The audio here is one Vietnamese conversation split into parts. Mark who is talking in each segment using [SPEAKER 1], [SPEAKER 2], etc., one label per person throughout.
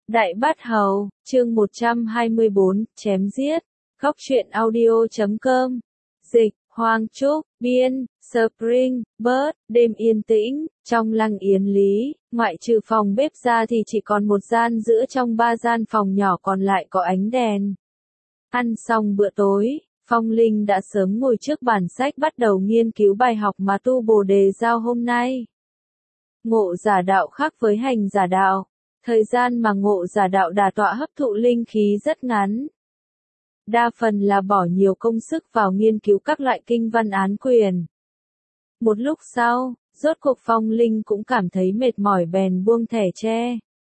[SPEAKER 1] Đại Bát Hầu, chương 124, chém giết. Góc truyện audio.com. Dịch, Hoàng Trúc, biên, Spring, Bird. Đêm yên tĩnh, trong Lăng Yến Lý, ngoại trừ phòng bếp ra thì chỉ còn một gian giữa trong ba gian phòng nhỏ còn lại có ánh đèn. Ăn xong bữa tối, Phong Linh đã sớm ngồi trước bản sách bắt đầu nghiên cứu bài học mà Tu Bồ đề giao hôm nay. Ngộ giả đạo khác với hành giả đạo. Thời gian mà ngộ giả đạo đả tọa hấp thụ linh khí rất ngắn. Đa phần là bỏ nhiều công sức vào nghiên cứu các loại kinh văn án quyền. Một lúc sau, rốt cuộc Phong Linh cũng cảm thấy mệt mỏi bèn buông thẻ tre.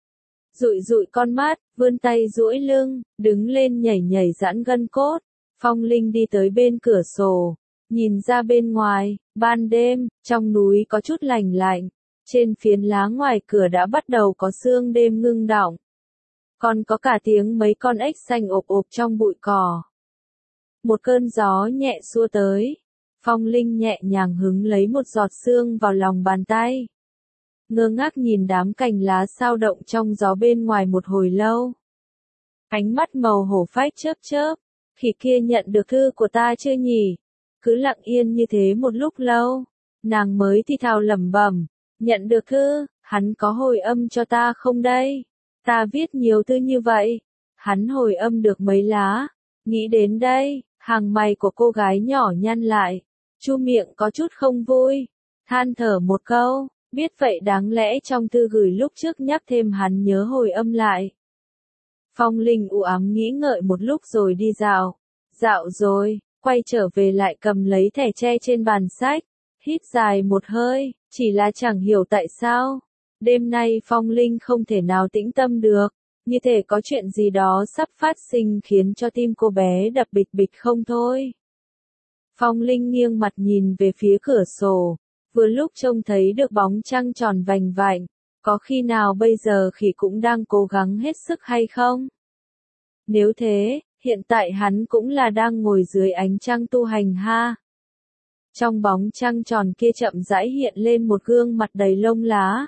[SPEAKER 1] Dụi dụi con mắt, vươn tay duỗi lưng, đứng lên nhảy nhảy giãn gân cốt. Phong Linh đi tới bên cửa sổ, nhìn ra bên ngoài, ban đêm, trong núi có chút lành lạnh. Trên phiến lá ngoài cửa đã bắt đầu có sương đêm ngưng đọng. Còn có cả tiếng mấy con ếch xanh ộp ộp trong bụi cỏ. Một cơn gió nhẹ xua tới. Phong Linh nhẹ nhàng hứng lấy một giọt sương vào lòng bàn tay. Ngơ ngác nhìn đám cành lá sao động trong gió bên ngoài một hồi lâu. Ánh mắt màu hổ phách chớp chớp. Khỉ kia nhận được thư của ta chưa nhỉ? Cứ lặng yên như thế một lúc lâu. Nàng mới thì thào lẩm bẩm. Nhận được thư, hắn có hồi âm cho ta không đây? Ta viết nhiều thư như vậy. Hắn hồi âm được mấy lá. Nghĩ đến đây, hàng mày của cô gái nhỏ nhăn lại. Chu miệng có chút không vui. Than thở một câu, biết vậy đáng lẽ trong thư gửi lúc trước nhắc thêm hắn nhớ hồi âm lại. Phong Linh u ám nghĩ ngợi một lúc rồi đi dạo. Dạo rồi, quay trở về lại cầm lấy thẻ tre trên bàn sách. Hít dài một hơi, chỉ là chẳng hiểu tại sao. Đêm nay Phong Linh không thể nào tĩnh tâm được, như thể có chuyện gì đó sắp phát sinh khiến cho tim cô bé đập bịch bịch không thôi. Phong Linh nghiêng mặt nhìn về phía cửa sổ, vừa lúc trông thấy được bóng trăng tròn vành vạnh, có khi nào bây giờ khỉ cũng đang cố gắng hết sức hay không? Nếu thế, hiện tại hắn cũng là đang ngồi dưới ánh trăng tu hành ha. Trong bóng trăng tròn kia chậm rãi hiện lên một gương mặt đầy lông lá.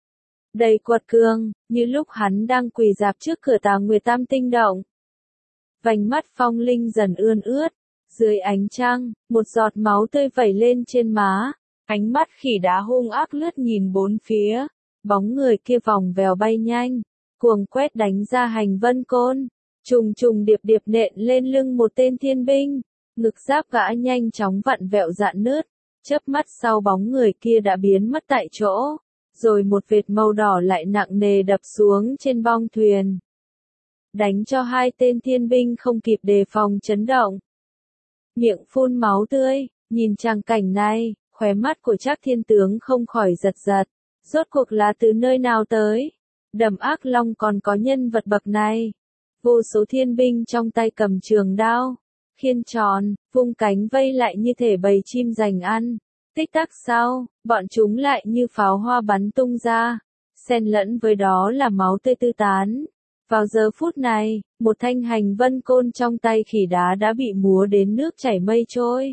[SPEAKER 1] Đầy quật cường, như lúc hắn đang quỳ rạp trước cửa Tà Nguyệt Tam Tinh Động. Vành mắt Phong Linh dần ươn ướt, dưới ánh trăng, một giọt máu tươi vẩy lên trên má. Ánh mắt khỉ đá hung ác lướt nhìn bốn phía, bóng người kia vòng vèo bay nhanh, cuồng quét đánh ra hành vân côn, trùng trùng điệp điệp nện lên lưng một tên thiên binh. Ngực giáp gã nhanh chóng vặn vẹo rạn nứt, chớp mắt sau bóng người kia đã biến mất tại chỗ, rồi một vệt màu đỏ lại nặng nề đập xuống trên bong thuyền. Đánh cho hai tên thiên binh không kịp đề phòng chấn động. Miệng phun máu tươi, nhìn tràng cảnh này, khóe mắt của Trác Thiên Tướng không khỏi giật giật. Rốt cuộc là từ nơi nào tới? Đầm Ác Long còn có nhân vật bậc này. Vô số thiên binh trong tay cầm trường đao. Khiên tròn, vung cánh vây lại như thể bầy chim giành ăn. Tích tắc sau, bọn chúng lại như pháo hoa bắn tung ra. Xen lẫn với đó là máu tươi tư tán. Vào giờ phút này, một thanh hành vân côn trong tay khỉ đá đã bị múa đến nước chảy mây trôi.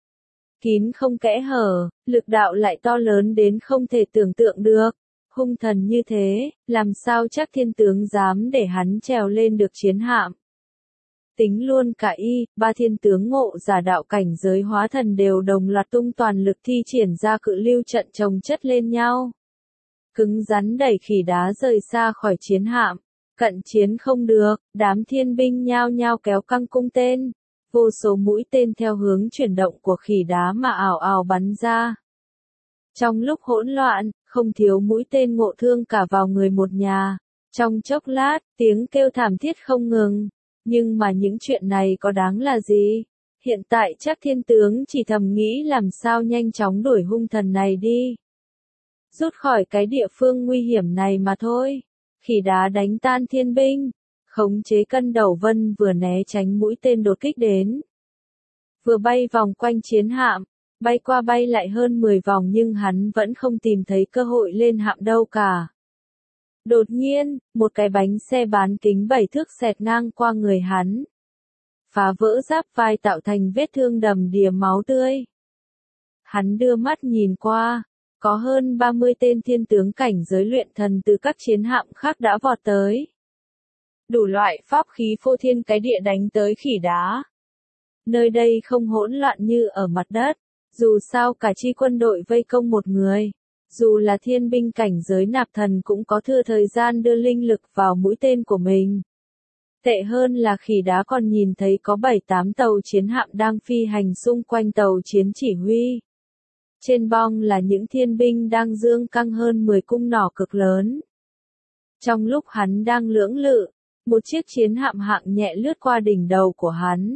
[SPEAKER 1] Kín không kẽ hở, lực đạo lại to lớn đến không thể tưởng tượng được. Hung thần như thế, làm sao Trác Thiên Tướng dám để hắn trèo lên được chiến hạm. Tính luôn cả ba thiên tướng ngộ giả đạo cảnh giới hóa thần đều đồng loạt tung toàn lực thi triển ra cự lưu trận chồng chất lên nhau. Cứng rắn đẩy khỉ đá rời xa khỏi chiến hạm. Cận chiến không được, đám thiên binh nhao nhao kéo căng cung tên. Vô số mũi tên theo hướng chuyển động của khỉ đá mà ào ào bắn ra. Trong lúc hỗn loạn, không thiếu mũi tên ngộ thương cả vào người một nhà. Trong chốc lát, tiếng kêu thảm thiết không ngừng. Nhưng mà những chuyện này có đáng là gì? Hiện tại Trác Thiên Tướng chỉ thầm nghĩ làm sao nhanh chóng đuổi hung thần này đi. Rút khỏi cái địa phương nguy hiểm này mà thôi. Khỉ đá đánh tan thiên binh. Khống chế cân đầu vân vừa né tránh mũi tên đột kích đến. Vừa bay vòng quanh chiến hạm. Bay qua bay lại hơn 10 vòng nhưng hắn vẫn không tìm thấy cơ hội lên hạm đâu cả. Đột nhiên, một cái bánh xe bán kính 7 thước xẹt ngang qua người hắn. Phá vỡ giáp vai tạo thành vết thương đầm đìa máu tươi. Hắn đưa mắt nhìn qua, có hơn 30 tên thiên tướng cảnh giới luyện thần từ các chiến hạm khác đã vọt tới. đủ loại pháp khí phô thiên cái địa đánh tới khỉ đá. Nơi đây không hỗn loạn như ở mặt đất, dù sao cả chi quân đội vây công một người. Dù là thiên binh cảnh giới nạp thần cũng có thừa thời gian đưa linh lực vào mũi tên của mình. Tệ hơn là khỉ đá còn nhìn thấy có 7-8 tàu chiến hạm đang phi hành xung quanh tàu chiến chỉ huy. Trên bong là những thiên binh đang giương căng hơn 10 cung nỏ cực lớn. Trong lúc hắn đang lưỡng lự, một chiếc chiến hạm hạng nhẹ lướt qua đỉnh đầu của hắn.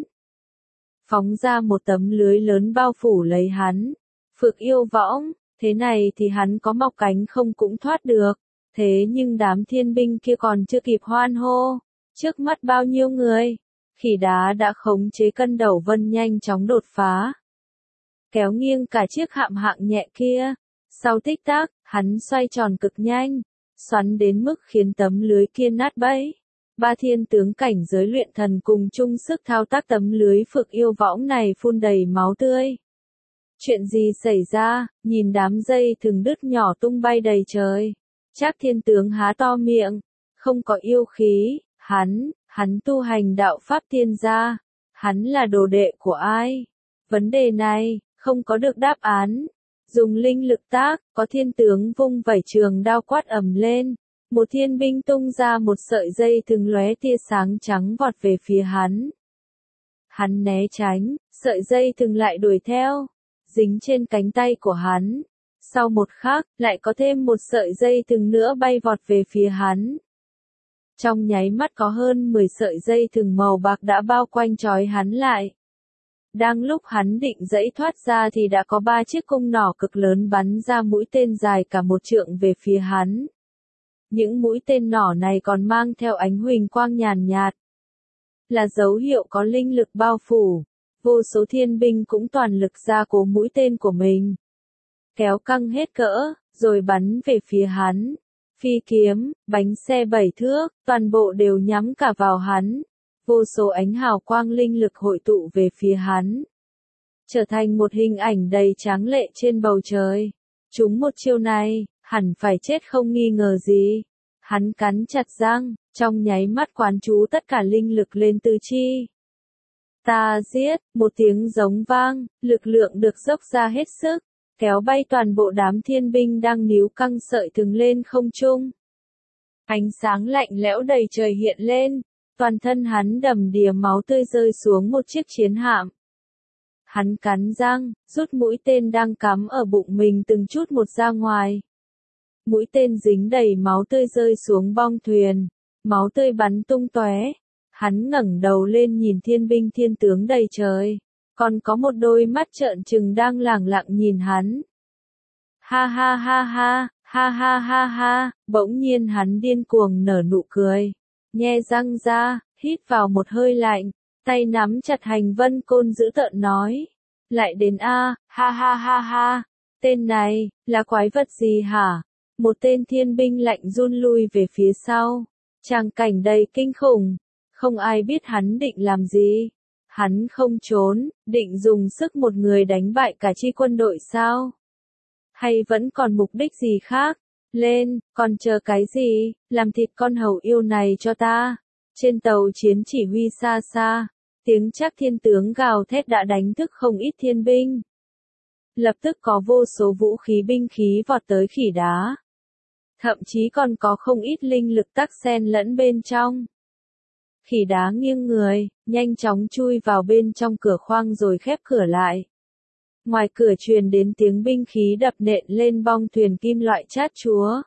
[SPEAKER 1] Phóng ra một tấm lưới lớn bao phủ lấy hắn. Phượng yêu võng, thế này thì hắn có mọc cánh không cũng thoát được. Thế nhưng đám thiên binh kia còn chưa kịp hoan hô. Trước mắt bao nhiêu người, khỉ đá đã khống chế cân đầu vân nhanh chóng đột phá. Kéo nghiêng cả chiếc hạm hạng nhẹ kia. Sau tích tắc, hắn xoay tròn cực nhanh, xoắn đến mức khiến tấm lưới kia nát bấy. Ba thiên tướng cảnh giới luyện thần cùng chung sức thao tác tấm lưới phượng yêu võng này phun đầy máu tươi. Chuyện gì xảy ra, nhìn đám dây thừng đứt nhỏ tung bay đầy trời. Trác thiên tướng há to miệng, không có yêu khí, hắn tu hành đạo pháp tiên gia, hắn là đồ đệ của ai? Vấn đề này, không có được đáp án. Dùng linh lực tác, có thiên tướng vung vẩy trường đao quát ầm lên. Một thiên binh tung ra một sợi dây thừng lóe tia sáng trắng vọt về phía hắn. Hắn né tránh, sợi dây thừng lại đuổi theo, dính trên cánh tay của hắn. Sau một khắc, lại có thêm một sợi dây thừng nữa bay vọt về phía hắn. Trong nháy mắt có hơn 10 sợi dây thừng màu bạc đã bao quanh trói hắn lại. Đang lúc hắn định giãy thoát ra thì đã có 3 chiếc cung nỏ cực lớn bắn ra mũi tên dài cả 1 trượng về phía hắn. Những mũi tên nỏ này còn mang theo ánh huỳnh quang nhàn nhạt. Là dấu hiệu có linh lực bao phủ. Vô số thiên binh cũng toàn lực ra cố mũi tên của mình. Kéo căng hết cỡ, rồi bắn về phía hắn. Phi kiếm, bánh xe 7 thước, toàn bộ đều nhắm cả vào hắn. Vô số ánh hào quang linh lực hội tụ về phía hắn. Trở thành một hình ảnh đầy tráng lệ trên bầu trời. Chúng một chiêu này, hẳn phải chết không nghi ngờ gì. Hắn cắn chặt răng, trong nháy mắt quán chú tất cả linh lực lên tứ chi. Ta giết, một tiếng giống vang, lực lượng được dốc ra hết sức, kéo bay toàn bộ đám thiên binh đang níu căng sợi thừng lên không trung. Ánh sáng lạnh lẽo đầy trời hiện lên, toàn thân hắn đầm đìa máu tươi rơi xuống một chiếc chiến hạm. Hắn cắn răng, rút mũi tên đang cắm ở bụng mình từng chút một ra ngoài. Mũi tên dính đầy máu tươi rơi xuống bong thuyền, máu tươi bắn tung tóe. Hắn ngẩng đầu lên nhìn thiên binh thiên tướng đầy trời, còn có một đôi mắt trợn trừng đang lẳng lặng nhìn hắn. Ha ha ha ha, ha ha ha ha, bỗng nhiên hắn điên cuồng nở nụ cười, nhe răng ra, hít vào một hơi lạnh, tay nắm chặt hành vân côn dữ tợn nói. Lại đến a, ha ha ha ha, tên này, là quái vật gì hả? Một tên thiên binh lạnh run lui về phía sau, tràng cảnh đầy kinh khủng, không ai biết hắn định làm gì. Hắn không trốn, định dùng sức một người đánh bại cả chi quân đội sao? Hay vẫn còn mục đích gì khác? Lên, còn chờ cái gì, làm thịt con hầu yêu này cho ta. Trên tàu chiến chỉ huy xa xa, tiếng Trác thiên tướng gào thét đã đánh thức không ít thiên binh. Lập tức có vô số vũ khí binh khí vọt tới khỉ đá. Thậm chí còn có không ít linh lực tắc xen lẫn bên trong. Khỉ đá nghiêng người, nhanh chóng chui vào bên trong cửa khoang rồi khép cửa lại. Ngoài cửa truyền đến tiếng binh khí đập nện lên bong thuyền kim loại chát chúa.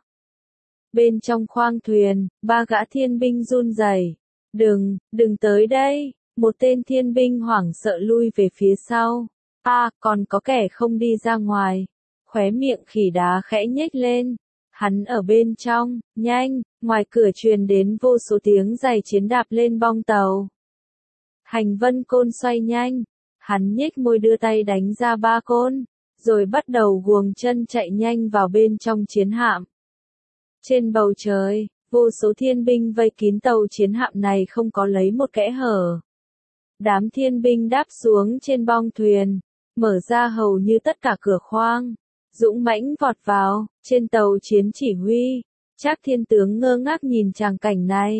[SPEAKER 1] Bên trong khoang thuyền, 3 gã thiên binh run rẩy. Đừng tới đây, một tên thiên binh hoảng sợ lui về phía sau. Còn có kẻ không đi ra ngoài. Khóe miệng khỉ đá khẽ nhếch lên. Hắn ở bên trong, nhanh, ngoài cửa truyền đến vô số tiếng giày chiến đạp lên bong tàu. Hành vân côn xoay nhanh, hắn nhếch môi đưa tay đánh ra 3 côn, rồi bắt đầu guồng chân chạy nhanh vào bên trong chiến hạm. Trên bầu trời, vô số thiên binh vây kín tàu chiến hạm này không có lấy một kẽ hở. Đám thiên binh đáp xuống trên bong thuyền, mở ra hầu như tất cả cửa khoang. Dũng mãnh vọt vào, trên tàu chiến chỉ huy. Trác thiên tướng ngơ ngác nhìn tràng cảnh này.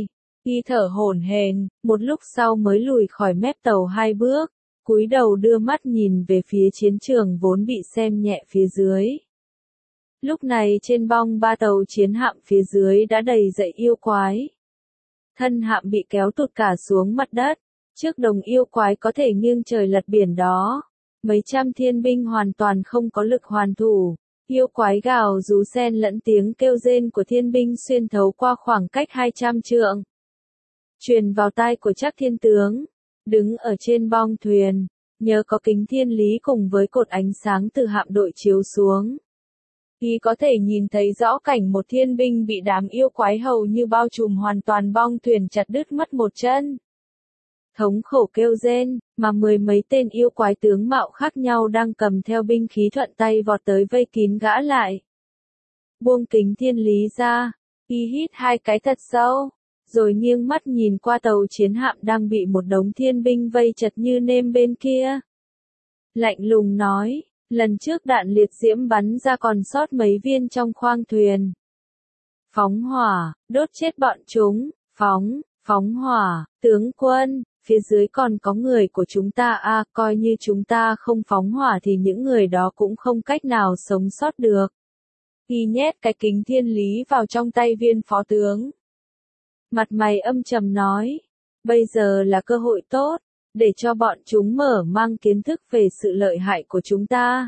[SPEAKER 1] Y thở hổn hển, một lúc sau mới lùi khỏi mép tàu 2 bước, cúi đầu đưa mắt nhìn về phía chiến trường vốn bị xem nhẹ phía dưới. Lúc này trên bong ba tàu chiến hạm phía dưới đã đầy dậy yêu quái. Thân hạm bị kéo tụt cả xuống mặt đất, trước đồng yêu quái có thể nghiêng trời lật biển đó. Mấy trăm thiên binh hoàn toàn không có lực hoàn thủ. Yêu quái gào rú xen lẫn tiếng kêu rên của thiên binh xuyên thấu qua khoảng cách 200 trượng. Truyền vào tai của Trác Thiên Tướng, đứng ở trên bong thuyền, nhờ có kính thiên lý cùng với cột ánh sáng từ hạm đội chiếu xuống. Y có thể nhìn thấy rõ cảnh một thiên binh bị đám yêu quái hầu như bao trùm hoàn toàn bong thuyền chặt đứt mất một chân. Thống khổ kêu rên, mà 10 mấy tên yêu quái tướng mạo khác nhau đang cầm theo binh khí thuận tay vọt tới vây kín gã lại. Buông kính thiên lý ra, Y hít 2 cái thật sâu, rồi nghiêng mắt nhìn qua tàu chiến hạm đang bị một đống thiên binh vây chật như nêm bên kia. Lạnh lùng nói, lần trước đạn liệt diễm bắn ra còn sót mấy viên trong khoang thuyền. Phóng hỏa, đốt chết bọn chúng, phóng hỏa, tướng quân, phía dưới còn có người của chúng ta coi như chúng ta không phóng hỏa thì những người đó cũng không cách nào sống sót được. Y nhét cái kính thiên lý vào trong tay viên phó tướng. Mặt mày âm trầm nói, bây giờ là cơ hội tốt, để cho bọn chúng mở mang kiến thức về sự lợi hại của chúng ta.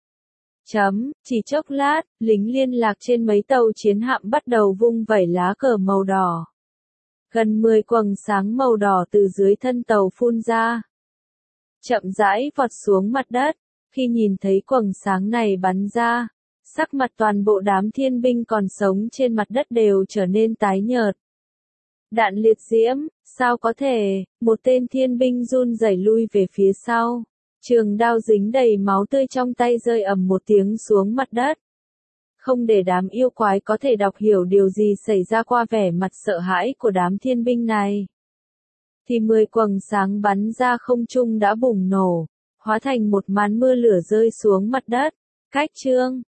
[SPEAKER 1] Chỉ chốc lát, lính liên lạc trên mấy tàu chiến hạm bắt đầu vung vẩy lá cờ màu đỏ. Gần 10 quầng sáng màu đỏ từ dưới thân tàu phun ra. Chậm rãi vọt xuống mặt đất, khi nhìn thấy quầng sáng này bắn ra, sắc mặt toàn bộ đám thiên binh còn sống trên mặt đất đều trở nên tái nhợt. Đạn liệt diễm, sao có thể, một tên thiên binh run rẩy lui về phía sau. Trường đao dính đầy máu tươi trong tay rơi ầm một tiếng xuống mặt đất. Không để đám yêu quái có thể đọc hiểu điều gì xảy ra qua vẻ mặt sợ hãi của đám thiên binh này. Thì 10 quầng sáng bắn ra không trung đã bùng nổ, hóa thành một màn mưa lửa rơi xuống mặt đất. Cách chương